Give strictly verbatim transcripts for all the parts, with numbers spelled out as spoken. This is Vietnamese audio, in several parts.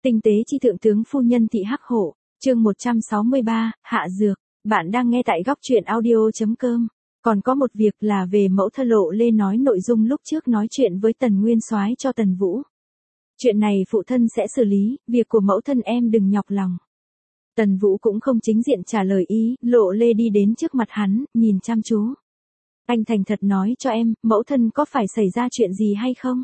Tinh tế chi thượng tướng phu nhân thị hắc hổ, chương một trăm sáu mươi ba, hạ dược. Bạn đang nghe tại góc truyện audio.com. Còn có một việc là về mẫu thân Lộ Lê nói nội dung lúc trước nói chuyện với Tần Nguyên Soái cho Tần Vũ. Chuyện này phụ thân sẽ xử lý, việc của mẫu thân em đừng nhọc lòng. Tần Vũ cũng không chính diện trả lời ý, Lộ Lê đi đến trước mặt hắn, nhìn chăm chú. Anh thành thật nói cho em, mẫu thân có phải xảy ra chuyện gì hay không?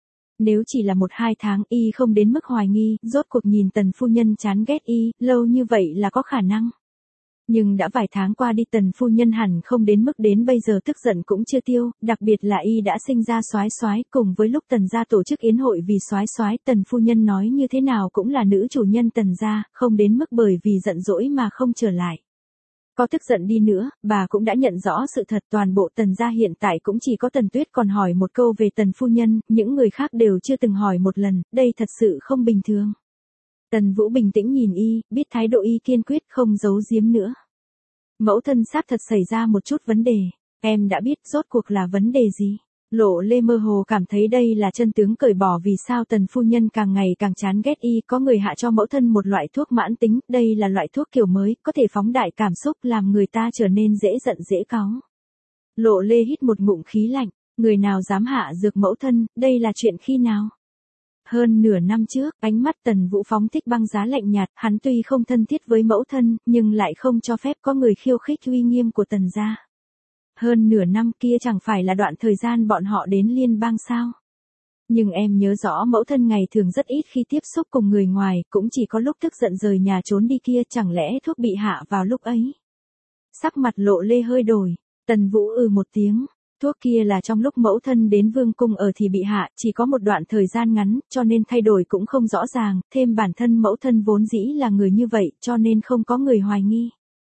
Nếu chỉ là một hai tháng y không đến mức hoài nghi, rốt cuộc nhìn Tần phu nhân chán ghét y, lâu như vậy là có khả năng. Nhưng đã vài tháng qua đi Tần phu nhân hẳn không đến mức đến bây giờ tức giận cũng chưa tiêu, đặc biệt là y đã sinh ra soái soái, cùng với lúc Tần gia tổ chức yến hội vì soái soái, Tần phu nhân nói như thế nào cũng là nữ chủ nhân Tần gia, không đến mức bởi vì giận dỗi mà không trở lại. Có tức giận đi nữa, bà cũng đã nhận rõ sự thật, toàn bộ Tần gia hiện tại cũng chỉ có Tần Tuyết còn hỏi một câu về Tần phu nhân, những người khác đều chưa từng hỏi một lần, đây thật sự không bình thường. Tần Vũ bình tĩnh nhìn y, biết thái độ y kiên quyết không giấu giếm nữa. Mẫu thân sắp thật xảy ra một chút vấn đề, em đã biết rốt cuộc là vấn đề gì. Lộ Lê mơ hồ cảm thấy đây là chân tướng cởi bỏ vì sao Tần phu nhân càng ngày càng chán ghét y, có người hạ cho mẫu thân một loại thuốc mãn tính, đây là loại thuốc kiểu mới, có thể phóng đại cảm xúc làm người ta trở nên dễ giận dễ cáu. Lộ Lê hít một ngụm khí lạnh, người nào dám hạ dược mẫu thân, đây là chuyện khi nào? Hơn nửa năm trước, ánh mắt Tần Vũ phóng thích băng giá lạnh nhạt, hắn tuy không thân thiết với mẫu thân, nhưng lại không cho phép có người khiêu khích uy nghiêm của Tần gia. Hơn nửa năm kia chẳng phải là đoạn thời gian bọn họ đến liên bang sao? Nhưng em nhớ rõ mẫu thân ngày thường rất ít khi tiếp xúc cùng người ngoài, cũng chỉ có lúc tức giận rời nhà trốn đi kia, chẳng lẽ thuốc bị hạ vào lúc ấy? Sắc mặt Lộ Lê hơi đổi, Tần Vũ ừ một tiếng. Thuốc kia là trong lúc mẫu thân đến vương cung ở thì bị hạ, chỉ có một đoạn thời gian ngắn, cho nên thay đổi cũng không rõ ràng, thêm bản thân mẫu thân vốn dĩ là người như vậy, cho nên không có người hoài nghi.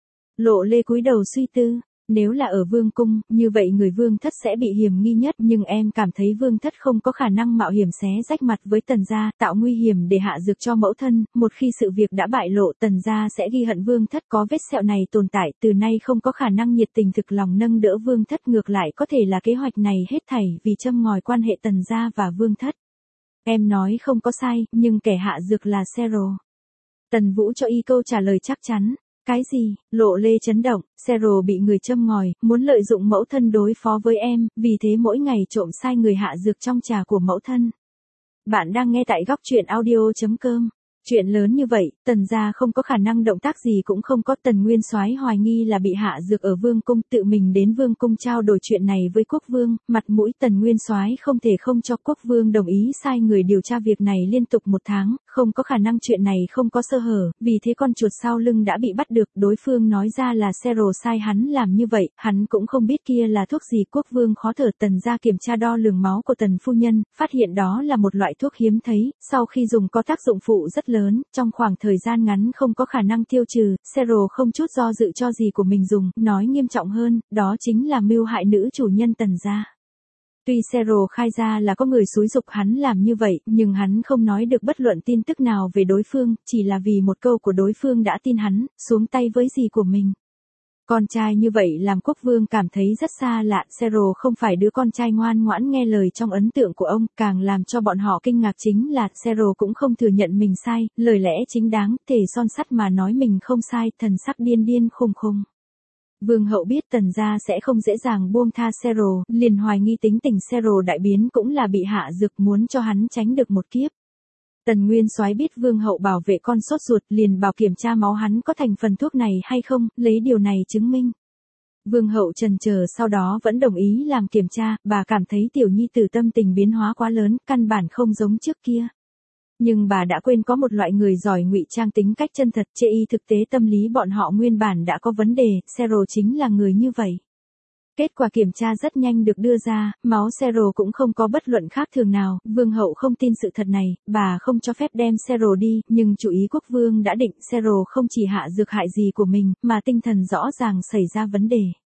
Lộ Lê cúi đầu suy tư, nếu là ở vương cung, như vậy người vương thất sẽ bị hiểm nghi nhất, nhưng em cảm thấy vương thất không có khả năng mạo hiểm xé rách mặt với Tần gia, tạo nguy hiểm để hạ dược cho mẫu thân, một khi sự việc đã bại lộ Tần gia sẽ ghi hận vương thất, có vết sẹo này tồn tại, từ nay không có khả năng nhiệt tình thực lòng nâng đỡ vương thất, ngược lại có thể là kế hoạch này hết thảy vì châm ngòi quan hệ Tần gia và vương thất. Em nói không có sai, nhưng kẻ hạ dược là Sero. Tần Vũ cho y câu trả lời chắc chắn. Cái gì? Lộ Lê chấn động, Sero bị người châm ngòi, muốn lợi dụng mẫu thân đối phó với em, vì thế mỗi ngày trộm sai người hạ dược trong trà của mẫu thân. Bạn đang nghe tại góc truyện audio.com. Chuyện lớn như vậy, Tần gia không có khả năng động tác gì cũng không có. Tần Nguyên Soái hoài nghi là bị hạ dược ở vương cung, tự mình đến vương cung trao đổi chuyện này với quốc vương, mặt mũi Tần Nguyên Soái không thể không cho quốc vương đồng ý sai người điều tra việc này liên tục một tháng, không có khả năng chuyện này không có sơ hở, vì thế con chuột sau lưng đã bị bắt được, đối phương nói ra là Sero sai hắn làm như vậy, hắn cũng không biết kia là thuốc gì. Quốc vương khó thở. Tần gia kiểm tra đo lường máu của Tần phu nhân, phát hiện đó là một loại thuốc hiếm thấy, sau khi dùng có tác dụng phụ rất lớn, trong khoảng thời gian ngắn không có khả năng tiêu trừ. Sero không chút do dự cho gì của mình dùng, nói nghiêm trọng hơn, đó chính là mưu hại nữ chủ nhân Tần gia. Tuy Sero khai ra là có người xúi giục hắn làm như vậy, nhưng hắn không nói được bất luận tin tức nào về đối phương, chỉ là vì một câu của đối phương đã tin hắn, xuống tay với dì của mình. Con trai như vậy làm quốc vương cảm thấy rất xa lạ, Sero không phải đứa con trai ngoan ngoãn nghe lời trong ấn tượng của ông, càng làm cho bọn họ kinh ngạc chính là Sero cũng không thừa nhận mình sai, lời lẽ chính đáng, thể son sắt mà nói mình không sai, thần sắc điên điên khùng khùng. Vương hậu biết Tần gia sẽ không dễ dàng buông tha Sero, liền hoài nghi tính tình Sero đại biến cũng là bị hạ dược, muốn cho hắn tránh được một kiếp. Tần Nguyên Soái biết vương hậu bảo vệ con sốt ruột, liền bảo kiểm tra máu hắn có thành phần thuốc này hay không, lấy điều này chứng minh. Vương hậu chần chờ sau đó vẫn đồng ý làm kiểm tra, bà cảm thấy tiểu nhi tử tâm tình biến hóa quá lớn, căn bản không giống trước kia. Nhưng bà đã quên có một loại người giỏi ngụy trang tính cách chân thật, chê y thực tế tâm lý bọn họ nguyên bản đã có vấn đề, Sero chính là người như vậy. Kết quả kiểm tra rất nhanh được đưa ra, máu Sero cũng không có bất luận khác thường nào, vương hậu không tin sự thật này, bà không cho phép đem Sero đi, nhưng chủ ý quốc vương đã định Sero không chỉ hạ dược hại gì của mình, mà tinh thần rõ ràng xảy ra vấn đề.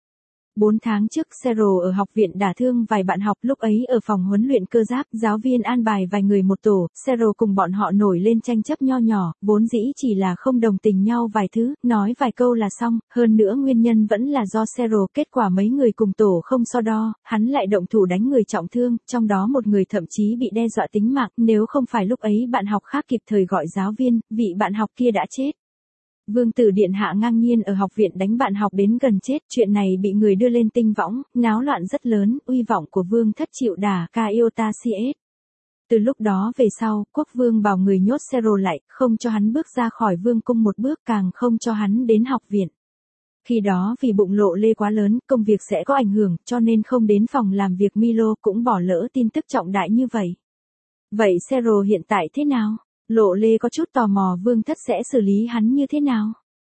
Bốn tháng trước Cheryl ở học viện đả thương vài bạn học, lúc ấy ở phòng huấn luyện cơ giáp, giáo viên an bài vài người một tổ, Cheryl cùng bọn họ nổi lên tranh chấp nho nhỏ, vốn dĩ chỉ là không đồng tình nhau vài thứ, nói vài câu là xong, hơn nữa nguyên nhân vẫn là do Cheryl, kết quả mấy người cùng tổ không so đo, hắn lại động thủ đánh người trọng thương, trong đó một người thậm chí bị đe dọa tính mạng, nếu không phải lúc ấy bạn học khác kịp thời gọi giáo viên, vị bạn học kia đã chết. Vương tử điện hạ ngang nhiên ở học viện đánh bạn học đến gần chết, chuyện này bị người đưa lên tinh võng, náo loạn rất lớn, uy vọng của vương thất chịu đả, Kaiotasies. Từ lúc đó về sau, quốc vương bảo người nhốt Cheryl lại, không cho hắn bước ra khỏi vương cung một bước, càng không cho hắn đến học viện. Khi đó vì bụng lộ lê quá lớn, công việc sẽ có ảnh hưởng, cho nên không đến phòng làm việc Milo, cũng bỏ lỡ tin tức trọng đại như vậy. Vậy Cheryl hiện tại thế nào? Lộ lê có chút tò mò vương thất sẽ xử lý hắn như thế nào.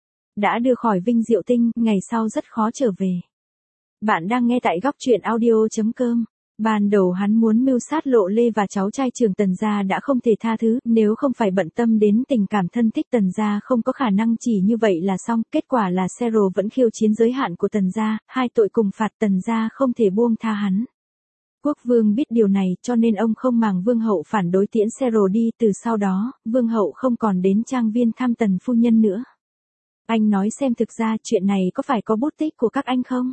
Đã đưa khỏi Vinh Diệu Tinh, ngày sau rất khó trở về. Bạn đang nghe tại góc truyện audio.com. Ban đầu hắn muốn mưu sát Lộ lê và cháu trai trưởng Tần gia đã không thể tha thứ, nếu không phải bận tâm đến tình cảm thân thích Tần gia không có khả năng chỉ như vậy là xong, kết quả là Cheryl vẫn khiêu chiến giới hạn của Tần gia, hai tội cùng phạt, Tần gia không thể buông tha hắn. Quốc vương biết điều này, cho nên ông không màng vương hậu phản đối tiễn Cheryl đi, từ sau đó, vương hậu không còn đến trang viên thăm Tần phu nhân nữa. Anh nói xem thực ra chuyện này có phải có bút tích của các anh không?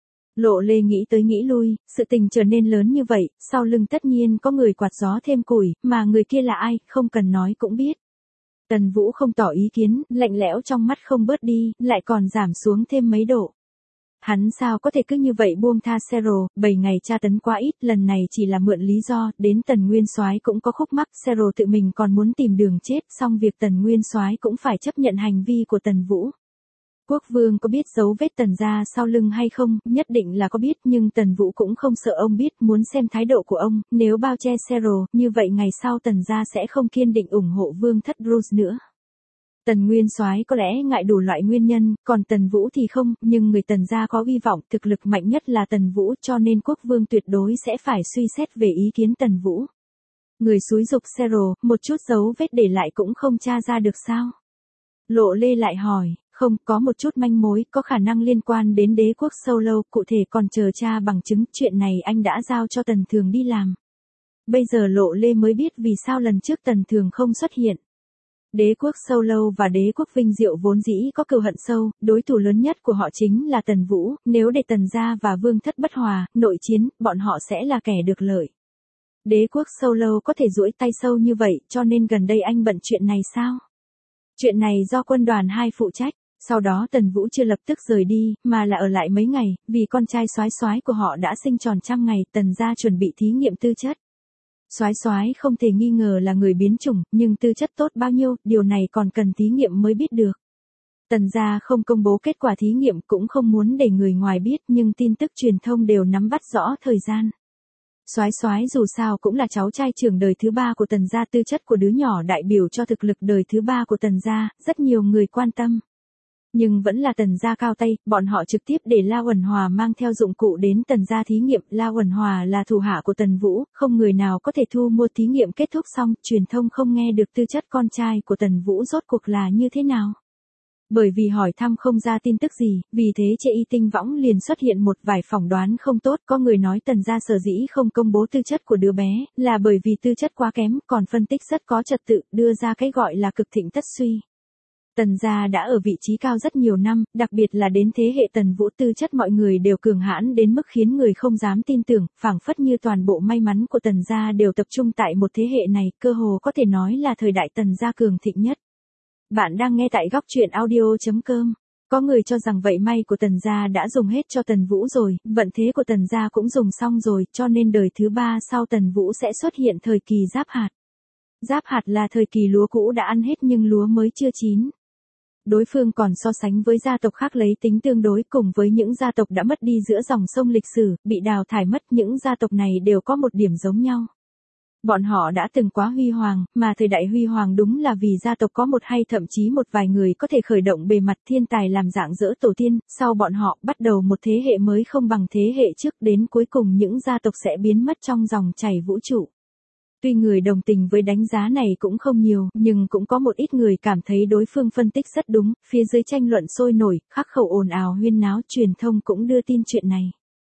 Lộ lê nghĩ tới nghĩ lui, sự tình trở nên lớn như vậy, sau lưng tất nhiên có người quạt gió thêm củi, mà người kia là ai, không cần nói cũng biết. Tần Vũ không tỏ ý kiến, lạnh lẽo trong mắt không bớt đi, lại còn giảm xuống thêm mấy độ. Hắn sao có thể cứ như vậy buông tha Cheryl, bảy ngày tra tấn quá ít, lần này chỉ là mượn lý do, đến Tần Nguyên Soái cũng có khúc mắc, Cheryl tự mình còn muốn tìm đường chết, xong việc Tần Nguyên Soái cũng phải chấp nhận hành vi của Tần Vũ. Quốc vương có biết dấu vết Tần gia sau lưng hay không, nhất định là có biết, nhưng Tần Vũ cũng không sợ ông biết, muốn xem thái độ của ông, nếu bao che Cheryl, như vậy ngày sau Tần gia sẽ không kiên định ủng hộ vương thất Bruce nữa. Tần Nguyên Soái có lẽ ngại đủ loại nguyên nhân, còn Tần Vũ thì không, nhưng người Tần gia có uy vọng, thực lực mạnh nhất là Tần Vũ, cho nên quốc vương tuyệt đối sẽ phải suy xét về ý kiến Tần Vũ. Người xúi giục Cheryl, một chút dấu vết để lại cũng không tra ra được sao? Lộ lê lại hỏi, không, có một chút manh mối, có khả năng liên quan đến đế quốc Solo, cụ thể còn chờ tra bằng chứng, chuyện này anh đã giao cho Tần Thường đi làm. Bây giờ Lộ lê mới biết vì sao lần trước Tần Thường không xuất hiện. Đế quốc Solo và đế quốc Vinh Diệu vốn dĩ có cừu hận sâu, đối thủ lớn nhất của họ chính là Tần Vũ, nếu để Tần gia và vương thất bất hòa, nội chiến, bọn họ sẽ là kẻ được lợi. Đế quốc Solo có thể duỗi tay sâu như vậy, cho nên gần đây anh bận chuyện này sao? Chuyện này do quân đoàn hai phụ trách, sau đó Tần Vũ chưa lập tức rời đi, mà là ở lại mấy ngày, vì con trai soái soái của họ đã sinh tròn trăm ngày, Tần gia chuẩn bị thí nghiệm tư chất. Soái soái không thể nghi ngờ là người biến chủng, nhưng tư chất tốt bao nhiêu, điều này còn cần thí nghiệm mới biết được. Tần gia không công bố kết quả thí nghiệm, cũng không muốn để người ngoài biết, nhưng tin tức truyền thông đều nắm bắt rõ thời gian. Soái soái dù sao cũng là cháu trai trưởng đời thứ ba của Tần gia, tư chất của đứa nhỏ đại biểu cho thực lực đời thứ ba của Tần gia, rất nhiều người quan tâm. Nhưng vẫn là Tần gia cao tay, bọn họ trực tiếp để La Uẩn Hòa mang theo dụng cụ đến Tần gia thí nghiệm, La Uẩn Hòa là thủ hạ của Tần Vũ, không người nào có thể thu mua. Thí nghiệm kết thúc xong, truyền thông không nghe được tư chất con trai của Tần Vũ rốt cuộc là như thế nào. Bởi vì hỏi thăm không ra tin tức gì, vì thế trên y tinh võng liền xuất hiện một vài phỏng đoán không tốt, có người nói Tần gia sở dĩ không công bố tư chất của đứa bé, là bởi vì tư chất quá kém, còn phân tích rất có trật tự, đưa ra cái gọi là cực thịnh tất suy. Tần gia đã ở vị trí cao rất nhiều năm, đặc biệt là đến thế hệ Tần Vũ, tư chất mọi người đều cường hãn đến mức khiến người không dám tin tưởng, phảng phất như toàn bộ may mắn của Tần gia đều tập trung tại một thế hệ này, cơ hồ có thể nói là thời đại Tần gia cường thịnh nhất. Bạn đang nghe tại góc truyện audio.com. Có người cho rằng vậy may của Tần gia đã dùng hết cho Tần Vũ rồi, vận thế của Tần gia cũng dùng xong rồi, cho nên đời thứ ba sau Tần Vũ sẽ xuất hiện thời kỳ giáp hạt. Giáp hạt là thời kỳ lúa cũ đã ăn hết nhưng lúa mới chưa chín. Đối phương còn so sánh với gia tộc khác lấy tính tương đối, cùng với những gia tộc đã mất đi giữa dòng sông lịch sử, bị đào thải mất, những gia tộc này đều có một điểm giống nhau. Bọn họ đã từng quá huy hoàng, mà thời đại huy hoàng đúng là vì gia tộc có một hay thậm chí một vài người có thể khởi động bề mặt thiên tài làm dạng dỡ tổ tiên, sau bọn họ bắt đầu một thế hệ mới không bằng thế hệ trước, đến cuối cùng những gia tộc sẽ biến mất trong dòng chảy vũ trụ. Tuy người đồng tình với đánh giá này cũng không nhiều, nhưng cũng có một ít người cảm thấy đối phương phân tích rất đúng, phía dưới tranh luận sôi nổi, khắc khẩu ồn ào huyên náo, truyền thông cũng đưa tin chuyện này.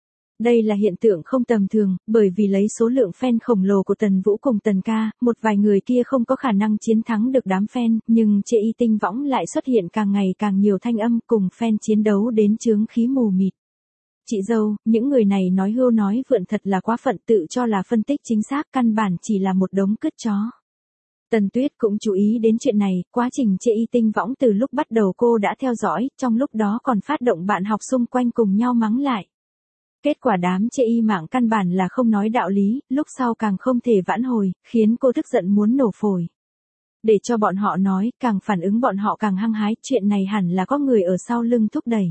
Đây là hiện tượng không tầm thường, bởi vì lấy số lượng fan khổng lồ của Tần Vũ cùng Tần Ca, một vài người kia không có khả năng chiến thắng được đám fan, nhưng chê y tinh võng lại xuất hiện càng ngày càng nhiều thanh âm cùng fan chiến đấu đến chướng khí mù mịt. Chị dâu, những người này nói hưu nói vượn thật là quá phận, tự cho là phân tích chính xác, căn bản chỉ là một đống cứt chó. Tần Tuyết cũng chú ý đến chuyện này, quá trình chê y tinh võng từ lúc bắt đầu cô đã theo dõi, trong lúc đó còn phát động bạn học xung quanh cùng nhau mắng lại. Kết quả đám chê y mạng căn bản là không nói đạo lý, lúc sau càng không thể vãn hồi, khiến cô tức giận muốn nổ phổi. Để cho bọn họ nói, càng phản ứng bọn họ càng hăng hái, chuyện này hẳn là có người ở sau lưng thúc đẩy.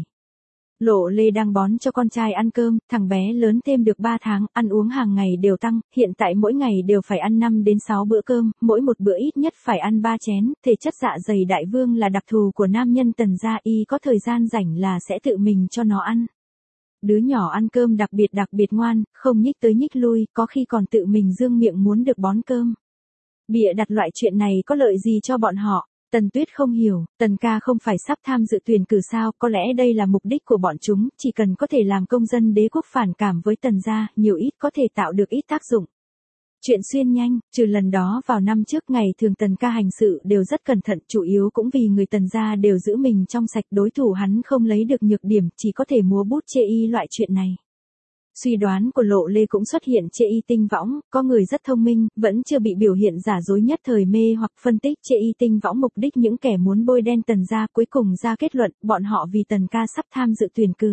Lộ Lê đang bón cho con trai ăn cơm, thằng bé lớn thêm được ba tháng, ăn uống hàng ngày đều tăng, hiện tại mỗi ngày đều phải ăn năm đến sáu bữa cơm, mỗi một bữa ít nhất phải ăn ba chén, thể chất dạ dày đại vương là đặc thù của nam nhân Tần gia, y có thời gian rảnh là sẽ tự mình cho nó ăn. Đứa nhỏ ăn cơm đặc biệt đặc biệt ngoan, không nhích tới nhích lui, có khi còn tự mình dương miệng muốn được bón cơm. Bịa đặt loại chuyện này có lợi gì cho bọn họ? Tần Tuyết không hiểu, Tần Ca không phải sắp tham dự tuyển cử sao, có lẽ đây là mục đích của bọn chúng, chỉ cần có thể làm công dân đế quốc phản cảm với Tần gia, nhiều ít có thể tạo được ít tác dụng. Chuyện xuyên nhanh, trừ lần đó vào năm trước ngày thường Tần Ca hành sự đều rất cẩn thận, chủ yếu cũng vì người Tần gia đều giữ mình trong sạch, đối thủ hắn không lấy được nhược điểm, chỉ có thể múa bút chê y loại chuyện này. Suy đoán của Lộ Lê cũng xuất hiện chê y tinh võng, có người rất thông minh, vẫn chưa bị biểu hiện giả dối nhất thời mê hoặc phân tích chê y tinh võng mục đích những kẻ muốn bôi đen Tần gia, cuối cùng ra kết luận, bọn họ vì Tần Ca sắp tham dự tuyển cử.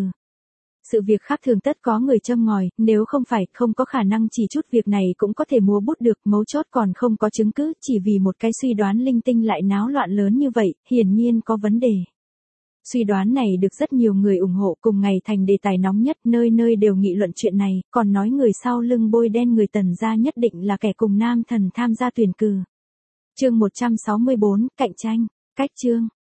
Sự việc khác thường tất có người châm ngòi, nếu không phải, không có khả năng chỉ chút việc này cũng có thể múa bút được, mấu chốt còn không có chứng cứ, chỉ vì một cái suy đoán linh tinh lại náo loạn lớn như vậy, hiển nhiên có vấn đề. Suy đoán này được rất nhiều người ủng hộ, cùng ngày thành đề tài nóng nhất, nơi nơi đều nghị luận chuyện này, còn nói người sau lưng bôi đen người Tần gia nhất định là kẻ cùng nam thần tham gia tuyển cử. Chương một trăm sáu mươi bốn, cạnh tranh, cách chương.